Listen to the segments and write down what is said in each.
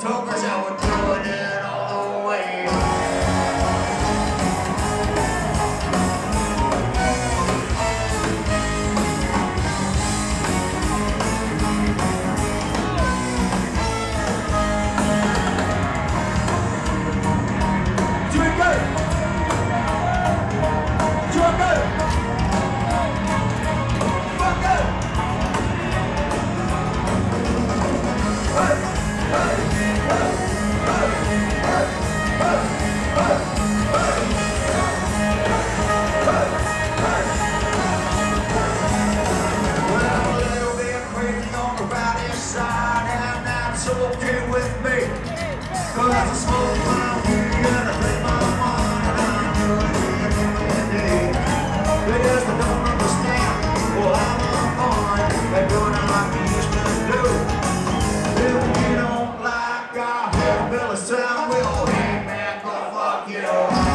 Tokers that were doing it all the way. Okay with me, 'cause I smoke my weed and I drink my wine and I'm doing it every day. Because I don't understand, well I'm on point, they're doing it like we used to do. If we don't like our hillbilly sound, we'll hey man, go fuck you.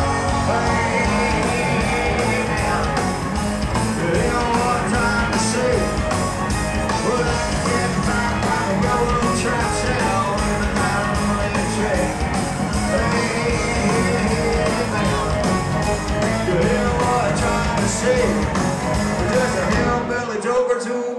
Hey man, you know what I'm trying to say. Well I can get back by the yellow trap sound. Say, just a hillbilly joker too.